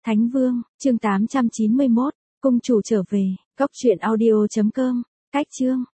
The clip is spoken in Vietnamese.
Thánh Vương, chương 891, cung chủ trở về, cốc truyện audio.com, cách chương.